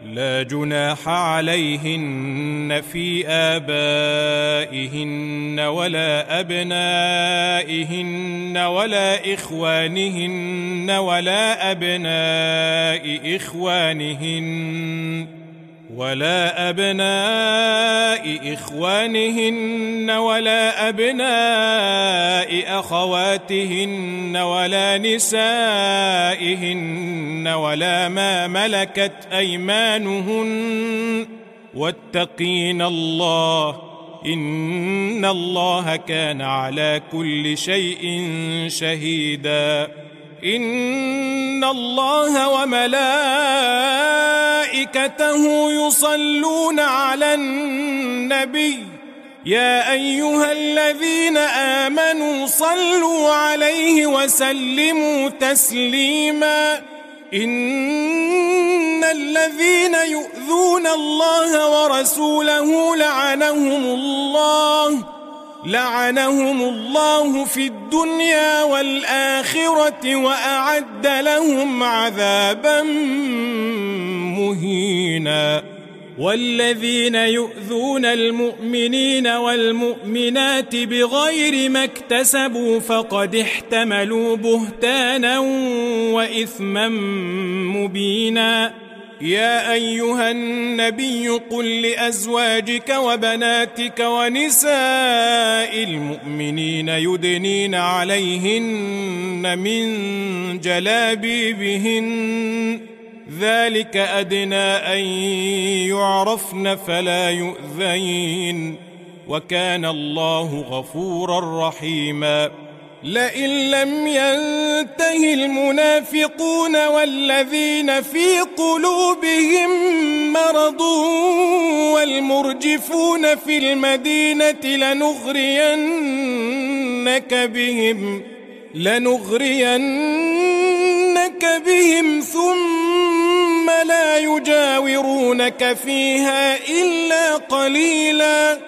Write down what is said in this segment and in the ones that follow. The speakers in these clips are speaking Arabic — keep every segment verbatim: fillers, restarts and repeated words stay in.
لا جناح عليهن في آبائهن ولا أبنائهن ولا إخوانهن ولا أبناء إخوانهن ولا أبناء إخوانهن ولا أبناء أخواتهن ولا نسائهن ولا ما ملكت أيمانهن واتقين الله إن الله كان على كل شيء شهيدا. إن الله وملائكته يصلون على النبي يا أيها الذين آمنوا صلوا عليه وسلموا تسليما. إن الذين يؤذون الله ورسوله لعنهم الله لعنهم الله في الدنيا والآخرة وأعد لهم عذابا مهينا. والذين يؤذون المؤمنين والمؤمنات بغير ما اكتسبوا فقد احتملوا بهتانا وإثما مبينا. يا أيها النبي قل لأزواجك وبناتك ونساء المؤمنين يدنين عليهن من جلابيبهن ذلك أدنى أن يعرفن فلا يؤذين وكان الله غفورا رحيما. لئن لم ينته المنافقون والذين في قلوبهم مرض والمرجفون في المدينة لنغرينك بهم لنغرينك بهم ثم لا يجاورونك فيها إلا قليلا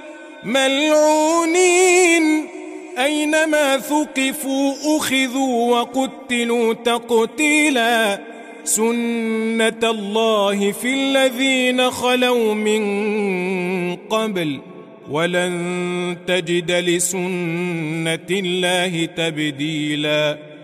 ملعونين أينما ثقفوا أخذوا وقتلوا تقتيلا. سنة الله في الذين خلوا من قبل ولن تجد لسنة الله تبديلا.